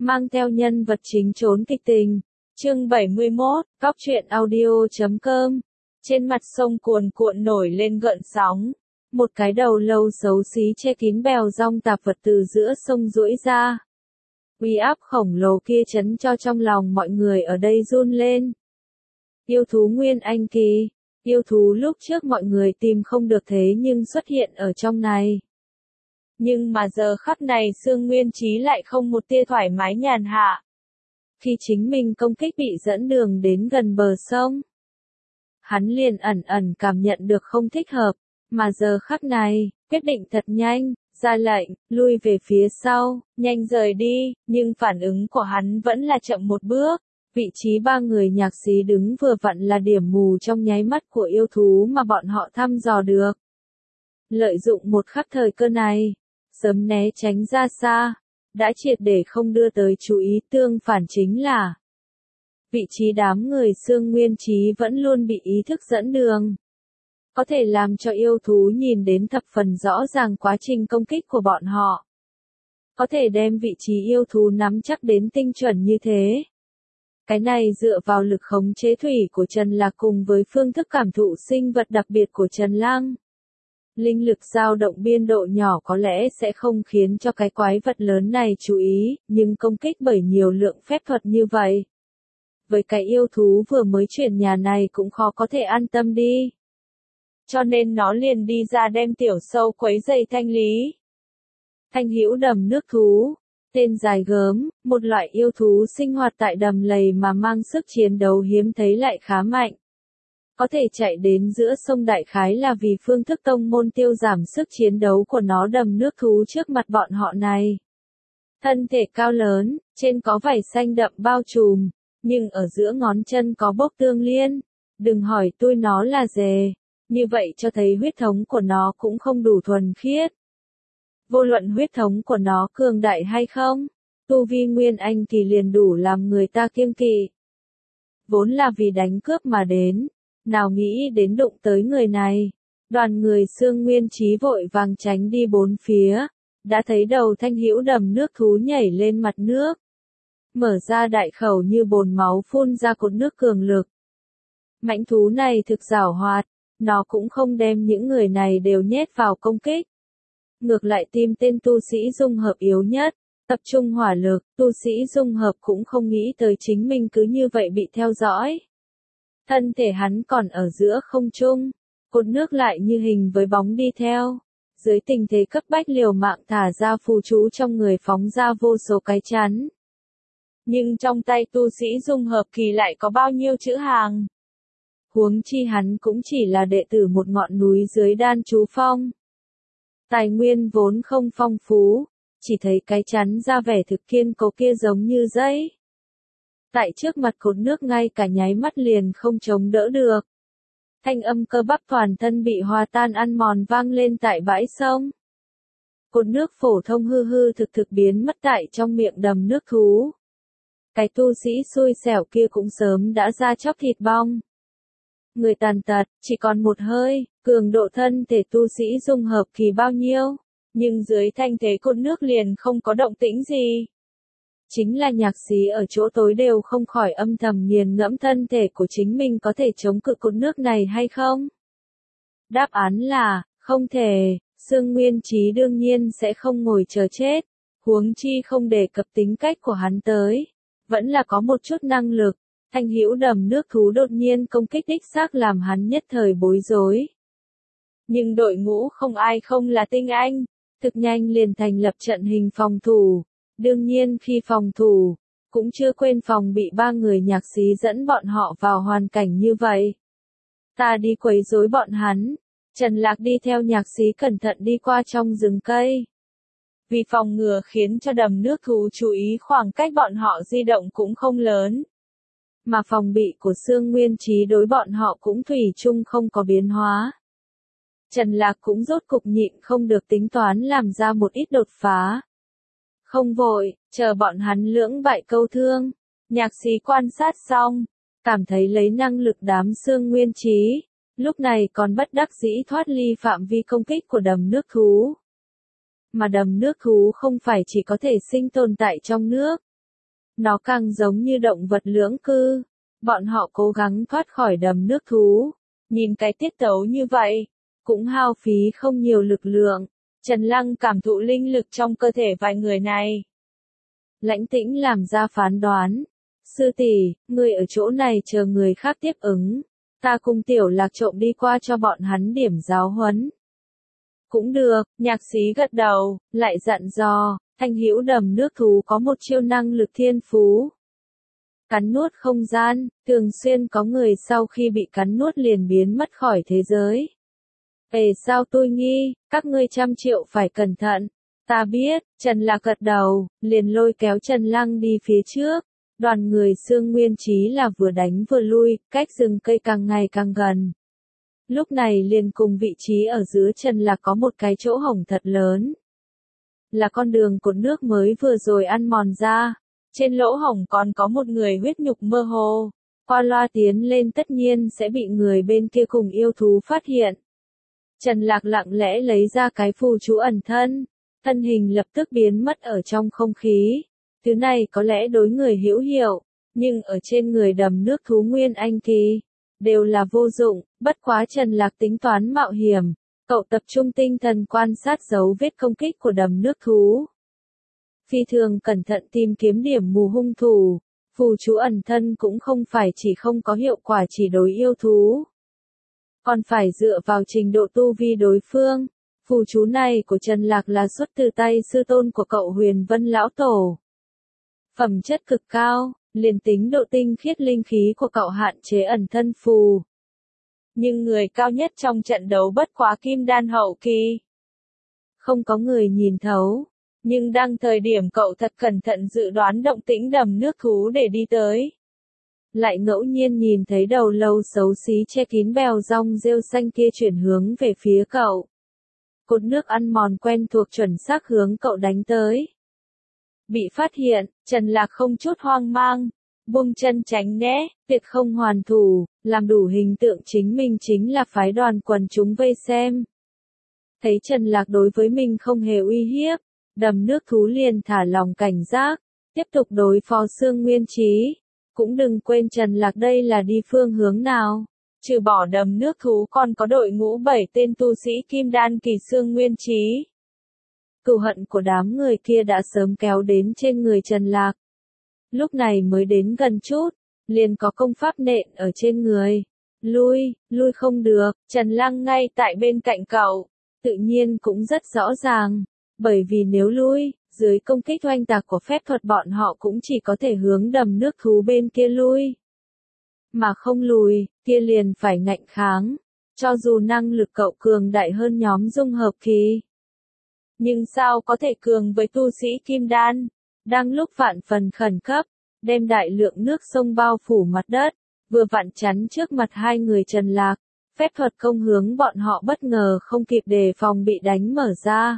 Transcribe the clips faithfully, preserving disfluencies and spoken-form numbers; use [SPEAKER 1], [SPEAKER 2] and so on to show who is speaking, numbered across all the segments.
[SPEAKER 1] mang theo nhân vật chính trốn kịch tình. Chương bảy mươi mốt, Góc truyện audio chấm com. Trên mặt sông cuồn cuộn nổi lên gợn sóng. Một cái đầu lâu xấu xí che kín bèo rong tạp vật từ giữa sông duỗi ra. Uy áp khổng lồ kia chấn cho trong lòng mọi người ở đây run lên. Yêu thú Nguyên Anh kỳ. Yêu thú lúc trước mọi người tìm không được thế nhưng xuất hiện ở trong này. Nhưng mà giờ khắc này Sương Nguyên Chí lại không một tia thoải mái nhàn hạ. Khi chính mình công kích bị dẫn đường đến gần bờ sông, hắn liền ẩn ẩn cảm nhận được không thích hợp, mà giờ khắc này, quyết định thật nhanh, ra lệnh, lui về phía sau, nhanh rời đi, nhưng phản ứng của hắn vẫn là chậm một bước. Vị trí ba người nhạc sĩ đứng vừa vặn là điểm mù trong nháy mắt của yêu thú mà bọn họ thăm dò được. Lợi dụng một khắc thời cơ này, sớm né tránh ra xa, đã triệt để không đưa tới chú ý. Tương phản chính là vị trí đám người Sương Nguyên Chí vẫn luôn bị ý thức dẫn đường, có thể làm cho yêu thú nhìn đến thập phần rõ ràng quá trình công kích của bọn họ, có thể đem vị trí yêu thú nắm chắc đến tinh chuẩn như thế. Cái này dựa vào lực khống chế thủy của Trần Lạc cùng với phương thức cảm thụ sinh vật đặc biệt của Trần Lăng. Linh lực dao động biên độ nhỏ có lẽ sẽ không khiến cho cái quái vật lớn này chú ý, nhưng công kích bởi nhiều lượng phép thuật như vậy, với cái yêu thú vừa mới chuyển nhà này cũng khó có thể an tâm đi. Cho nên nó liền đi ra đem tiểu sâu quấy rầy thanh lý. Thanh hữu đầm nước thú, tên dài gớm, một loại yêu thú sinh hoạt tại đầm lầy mà mang sức chiến đấu hiếm thấy lại khá mạnh. Có thể chạy đến giữa sông đại khái là vì phương thức tông môn tiêu giảm sức chiến đấu của nó. Đầm nước thú trước mặt bọn họ này, thân thể cao lớn, trên có vảy xanh đậm bao trùm, nhưng ở giữa ngón chân có bốc tương liên. Đừng hỏi tôi nó là dề, như vậy cho thấy huyết thống của nó cũng không đủ thuần khiết. Vô luận huyết thống của nó cường đại hay không, tu vi Nguyên Anh kỳ liền đủ làm người ta kiêng kỵ. Vốn là vì đánh cướp mà đến, nào nghĩ đến đụng tới người này. Đoàn người Sương Nguyên Chí vội vàng tránh đi bốn phía, đã thấy đầu thanh hữu đầm nước thú nhảy lên mặt nước, mở ra đại khẩu như bồn máu phun ra cột nước cường lực. Mãnh thú này thực giảo hoạt, nó cũng không đem những người này đều nhét vào công kích. Ngược lại tìm tên tu sĩ dung hợp yếu nhất, tập trung hỏa lực. Tu sĩ dung hợp cũng không nghĩ tới chính mình cứ như vậy bị theo dõi. Thân thể hắn còn ở giữa không trung, cột nước lại như hình với bóng đi theo. Dưới tình thế cấp bách liều mạng thả ra phù chú trong người phóng ra vô số cái chắn. Nhưng trong tay tu sĩ dung hợp kỳ lại có bao nhiêu chữ hàng. Huống chi hắn cũng chỉ là đệ tử một ngọn núi dưới Đan Chú Phong. Tài nguyên vốn không phong phú, chỉ thấy cái chắn ra vẻ thực kiên cố kia giống như dây. Tại trước mặt cột nước ngay cả nháy mắt liền không chống đỡ được. Thanh âm cơ bắp toàn thân bị hòa tan ăn mòn vang lên tại bãi sông. Cột nước phổ thông hư hư thực thực biến mất tại trong miệng đầm nước thú. Cái tu sĩ xui xẻo kia cũng sớm đã ra chóc thịt bong. Người tàn tật, chỉ còn một hơi, cường độ thân thể tu sĩ dung hợp kỳ bao nhiêu, nhưng dưới thanh thế cột nước liền không có động tĩnh gì. Chính là nhạc sĩ ở chỗ tối đều không khỏi âm thầm nghiền ngẫm thân thể của chính mình có thể chống cự cột nước này hay không. Đáp án là, không thể. Sương Nguyên Chí đương nhiên sẽ không ngồi chờ chết, huống chi không đề cập tính cách của hắn tới, vẫn là có một chút năng lực. Thanh hữu đầm nước thú đột nhiên công kích đích xác làm hắn nhất thời bối rối. Nhưng đội ngũ không ai không là tinh anh, thực nhanh liền thành lập trận hình phòng thủ. Đương nhiên khi phòng thủ, cũng chưa quên phòng bị ba người nhạc sĩ dẫn bọn họ vào hoàn cảnh như vậy. Ta đi quấy rối bọn hắn. Trần Lạc đi theo nhạc sĩ cẩn thận đi qua trong rừng cây. Vì phòng ngừa khiến cho đầm nước thú chú ý khoảng cách bọn họ di động cũng không lớn. Mà phòng bị của Sương Nguyên Chí đối bọn họ cũng thủy chung không có biến hóa. Trần Lạc cũng rốt cục nhịn không được tính toán làm ra một ít đột phá. Không vội, chờ bọn hắn lưỡng bại câu thương. Nhạc sĩ quan sát xong, cảm thấy lấy năng lực đám Sương Nguyên Chí, lúc này còn bất đắc dĩ thoát ly phạm vi công kích của đầm nước thú. Mà đầm nước thú không phải chỉ có thể sinh tồn tại trong nước, Nó càng giống như động vật lưỡng cư. Bọn họ cố gắng thoát khỏi đầm nước thú. Nhìn cái tiết tấu như vậy, cũng hao phí không nhiều lực lượng. Trần Lăng cảm thụ linh lực trong cơ thể vài người này. Lãnh Tĩnh làm ra phán đoán. Sư tỷ, người ở chỗ này chờ người khác tiếp ứng. Ta cùng Tiểu Lạc trộm đi qua cho bọn hắn điểm giáo huấn. Cũng được, nhạc sĩ gật đầu, lại dặn dò, Thanh Hữu đầm nước thú có một chiêu năng lực thiên phú. Cắn nuốt không gian, thường xuyên có người sau khi bị cắn nuốt liền biến mất khỏi thế giới. Ê sao tôi nghi, các ngươi trăm triệu phải cẩn thận. Ta biết, Trần Lạc gật đầu, liền lôi kéo Trần Lăng đi phía trước. Đoàn người Sương Nguyên Chí là vừa đánh vừa lui, cách rừng cây càng ngày càng gần. Lúc này liền cùng vị trí ở giữa Trần Lạc có một cái chỗ hổng thật lớn. Là con đường cột nước mới vừa rồi ăn mòn ra. Trên lỗ hổng còn có một người huyết nhục mơ hồ. Qua loa tiến lên tất nhiên sẽ bị người bên kia cùng yêu thú phát hiện. Trần Lạc lặng lẽ lấy ra cái phù chú ẩn thân. Thân hình lập tức biến mất ở trong không khí. Thứ này có lẽ đối người hữu hiệu, nhưng ở trên người đầm nước thú Nguyên Anh kỳ, đều là vô dụng, bất quá Trần Lạc tính toán mạo hiểm, cậu tập trung tinh thần quan sát dấu vết công kích của đầm nước thú. Phi thường cẩn thận tìm kiếm điểm mù hung thủ, phù chú ẩn thân cũng không phải chỉ không có hiệu quả chỉ đối yêu thú, còn phải dựa vào trình độ tu vi đối phương. Phù chú này của Trần Lạc là xuất từ tay sư tôn của cậu Huyền Vân Lão Tổ. Phẩm chất cực cao, liền tính độ tinh khiết linh khí của cậu hạn chế ẩn thân phù. Nhưng người cao nhất trong trận đấu bất quá kim đan hậu kỳ. Không có người nhìn thấu, nhưng đang thời điểm cậu thật cẩn thận dự đoán động tĩnh đầm nước thú để đi tới. Lại ngẫu nhiên nhìn thấy đầu lâu xấu xí che kín bèo rong rêu xanh kia chuyển hướng về phía cậu. Cột nước ăn mòn quen thuộc chuẩn xác hướng cậu đánh tới. Bị phát hiện, Trần Lạc không chút hoang mang, buông chân tránh né, tuyệt không hoàn thủ, làm đủ hình tượng chính mình chính là phái đoàn quần chúng vây xem. Thấy Trần Lạc đối với mình không hề uy hiếp, đầm nước thú liền thả lòng cảnh giác, tiếp tục đối phó Sương Nguyên Chí. Cũng đừng quên Trần Lạc đây là đi phương hướng nào. Trừ bỏ đầm nước thú còn có đội ngũ bảy tên tu sĩ kim đan kỳ Sương Nguyên Chí. Cừu hận của đám người kia đã sớm kéo đến trên người Trần Lạc. Lúc này mới đến gần chút, liền có công pháp nện ở trên người. Lui, lui không được, Trần Lăng ngay tại bên cạnh cậu, tự nhiên cũng rất rõ ràng, bởi vì nếu lui, dưới công kích oanh tạc của phép thuật bọn họ cũng chỉ có thể hướng đầm nước thú bên kia lui. Mà không lùi, kia liền phải ngạnh kháng, cho dù năng lực cậu cường đại hơn nhóm dung hợp kỳ. Nhưng sao có thể cường với tu sĩ kim đan, đang lúc vạn phần khẩn cấp, đem đại lượng nước sông bao phủ mặt đất, vừa vặn chắn trước mặt hai người Trần Lạc, phép thuật công hướng bọn họ bất ngờ không kịp đề phòng bị đánh mở ra.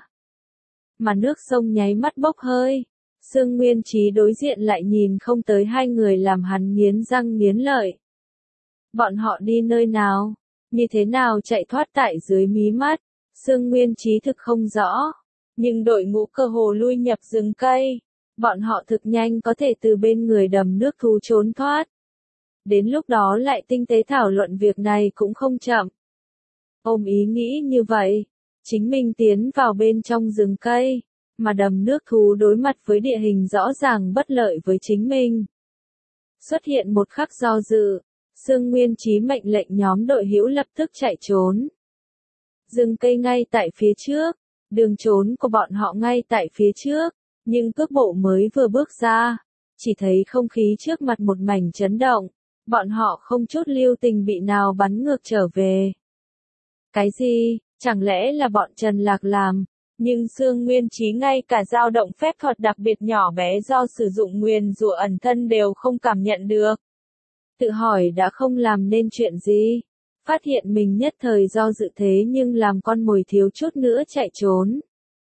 [SPEAKER 1] Mà nước sông nháy mắt bốc hơi, Sương Nguyên Chí đối diện lại nhìn không tới hai người làm hắn nghiến răng nghiến lợi. Bọn họ đi nơi nào, như thế nào chạy thoát tại dưới mí mắt, Sương Nguyên Chí thực không rõ. Nhưng đội ngũ cơ hồ lui nhập rừng cây, bọn họ thực nhanh có thể từ bên người đầm nước thú trốn thoát. Đến lúc đó lại tinh tế thảo luận việc này cũng không chậm. Ôm ý nghĩ như vậy, chính mình tiến vào bên trong rừng cây, mà đầm nước thú đối mặt với địa hình rõ ràng bất lợi với chính mình. Xuất hiện một khắc do dự, Sương Nguyên Chí mệnh lệnh nhóm đội hữu lập tức chạy trốn. Rừng cây ngay tại phía trước. Đường trốn của bọn họ ngay tại phía trước, nhưng cước bộ mới vừa bước ra, chỉ thấy không khí trước mặt một mảnh chấn động, bọn họ không chút lưu tình bị nào bắn ngược trở về. Cái gì, chẳng lẽ là bọn Trần Lạc làm, nhưng Sương Nguyên Chí ngay cả dao động phép thuật đặc biệt nhỏ bé do sử dụng nguyền rủa ẩn thân đều không cảm nhận được. Tự hỏi đã không làm nên chuyện gì. Phát hiện mình nhất thời do dự thế nhưng làm con mồi thiếu chút nữa chạy trốn.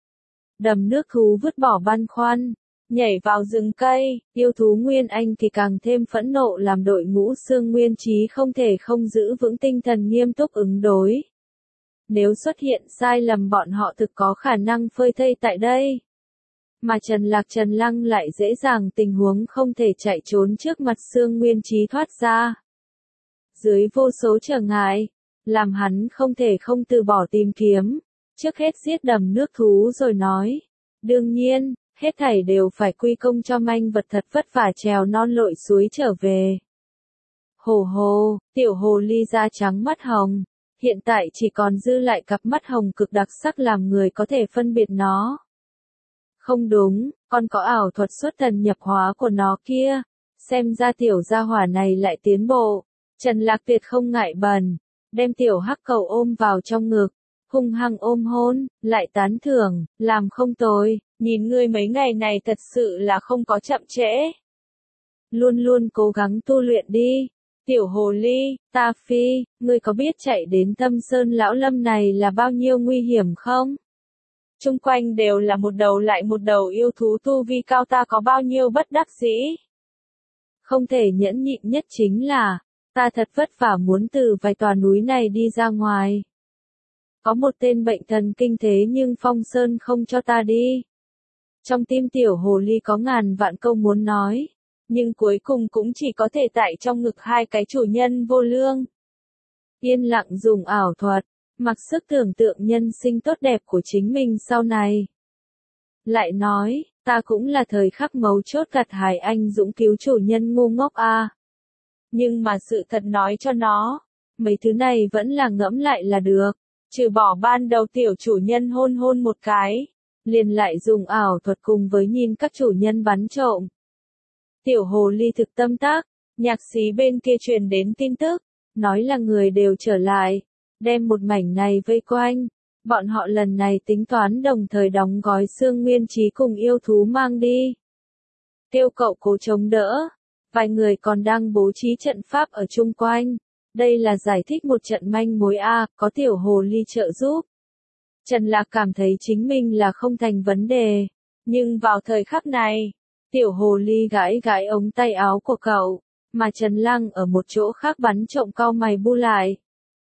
[SPEAKER 1] Đầm nước thú vứt bỏ băn khoăn, nhảy vào rừng cây, yêu thú Nguyên Anh thì càng thêm phẫn nộ làm đội ngũ Sương Nguyên Chí không thể không giữ vững tinh thần nghiêm túc ứng đối. Nếu xuất hiện sai lầm bọn họ thực có khả năng phơi thây tại đây. mà Trần Lạc Trần Lăng lại dễ dàng tình huống không thể chạy trốn trước mặt Sương Nguyên Trí thoát ra. Dưới vô số trở ngại, làm hắn không thể không từ bỏ tìm kiếm, trước hết giết đầm nước thú rồi nói. Đương nhiên, hết thảy đều phải quy công cho manh vật thật vất vả trèo non lội suối trở về. Hồ hồ, tiểu hồ ly da trắng mắt hồng, hiện tại chỉ còn dư lại cặp mắt hồng cực đặc sắc làm người có thể phân biệt nó. Không đúng, còn có ảo thuật xuất thần nhập hóa của nó kia, xem ra tiểu gia hỏa này lại tiến bộ. Trần Lạc Tuyệt không ngại bần, đem tiểu hắc cầu ôm vào trong ngực, hung hăng ôm hôn, lại tán thưởng, làm không tồi, nhìn ngươi mấy ngày này thật sự là không có chậm trễ. Luôn luôn cố gắng tu luyện đi. Tiểu hồ ly, ta phi, ngươi có biết chạy đến Tâm Sơn Lão Lâm này là bao nhiêu nguy hiểm không? Trung quanh đều là một đầu lại một đầu yêu thú tu vi cao, ta có bao nhiêu bất đắc dĩ. Không thể nhẫn nhịn nhất chính là, ta thật vất vả muốn từ vài tòa núi này đi ra ngoài. Có một tên bệnh thần kinh thế nhưng Phong Sơn không cho ta đi. Trong tim tiểu hồ ly có ngàn vạn câu muốn nói, nhưng cuối cùng cũng chỉ có thể tại trong ngực hai cái chủ nhân vô lương. Yên lặng dùng ảo thuật, mặc sức tưởng tượng nhân sinh tốt đẹp của chính mình sau này. Lại nói, ta cũng là thời khắc mấu chốt gặt hái anh dũng cứu chủ nhân ngu ngốc a. À. Nhưng mà sự thật nói cho nó, mấy thứ này vẫn là ngẫm lại là được, trừ bỏ ban đầu tiểu chủ nhân hôn hôn một cái, liền lại dùng ảo thuật cùng với nhìn các chủ nhân bắn trộm. Tiểu hồ ly thực tâm tác, nhạc sĩ bên kia truyền đến tin tức, nói là người đều trở lại, đem một mảnh này vây quanh, bọn họ lần này tính toán đồng thời đóng gói Sương Nguyên Trí cùng yêu thú mang đi. Kêu cậu cố chống đỡ, vài người còn đang bố trí trận pháp ở chung quanh, đây là giải thích một trận manh mối a, có tiểu hồ ly trợ giúp. Trần Lạc cảm thấy chính mình là không thành vấn đề, nhưng vào thời khắc này, tiểu hồ ly gãi gãi ống tay áo của cậu, mà Trần Lăng ở một chỗ khác bắn trộm cau mày bu lại.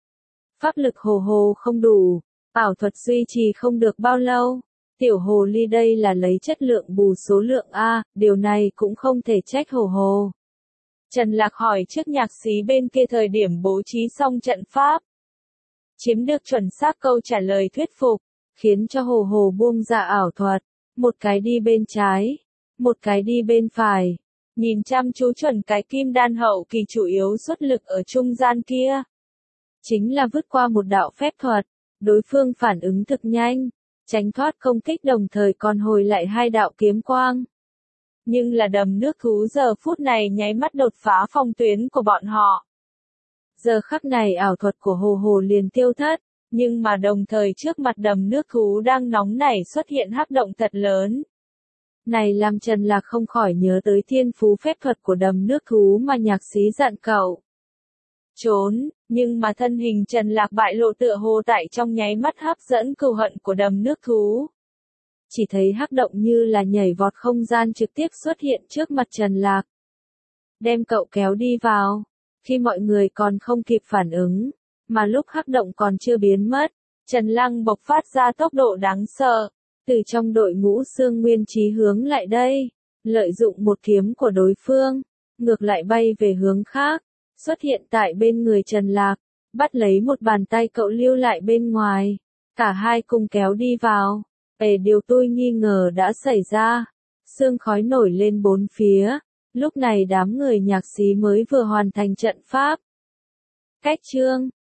[SPEAKER 1] Pháp lực hồ hồ không đủ, ảo thuật duy trì không được bao lâu, tiểu hồ ly đây là lấy chất lượng bù số lượng a, điều này cũng không thể trách hồ hồ. Trần Lạc hỏi trước nhạc sĩ bên kia thời điểm bố trí xong trận pháp. Chiếm được chuẩn xác câu trả lời thuyết phục, khiến cho hồ hồ buông ra ảo thuật, một cái đi bên trái, một cái đi bên phải, nhìn chăm chú chuẩn cái kim đan hậu kỳ chủ yếu xuất lực ở trung gian kia. Chính là vứt qua một đạo phép thuật, đối phương phản ứng thực nhanh, tránh thoát công kích đồng thời còn hồi lại hai đạo kiếm quang. Nhưng là đầm nước thú giờ phút này nháy mắt đột phá phòng tuyến của bọn họ. Giờ khắc này ảo thuật của hồ hồ liền tiêu thất, nhưng mà đồng thời trước mặt đầm nước thú đang nóng nảy xuất hiện hắc động thật lớn. Này làm Trần Lạc không khỏi nhớ tới thiên phú phép thuật của đầm nước thú mà nhạc sĩ dặn cậu. Trốn, nhưng mà thân hình Trần Lạc bại lộ tựa hồ tại trong nháy mắt hấp dẫn cừu hận của đầm nước thú. Chỉ thấy hắc động như là nhảy vọt không gian trực tiếp xuất hiện trước mặt Trần Lạc. Đem cậu kéo đi vào, khi mọi người còn không kịp phản ứng, mà lúc hắc động còn chưa biến mất, Trần Lăng bộc phát ra tốc độ đáng sợ, từ trong đội ngũ Sương Nguyên Trí hướng lại đây, lợi dụng một kiếm của đối phương, ngược lại bay về hướng khác, xuất hiện tại bên người Trần Lạc, bắt lấy một bàn tay cậu lưu lại bên ngoài, cả hai cùng kéo đi vào. Ê, điều tôi nghi ngờ đã xảy ra, sương khói nổi lên bốn phía, lúc này đám người nhạc sĩ mới vừa hoàn thành trận pháp. Cách chương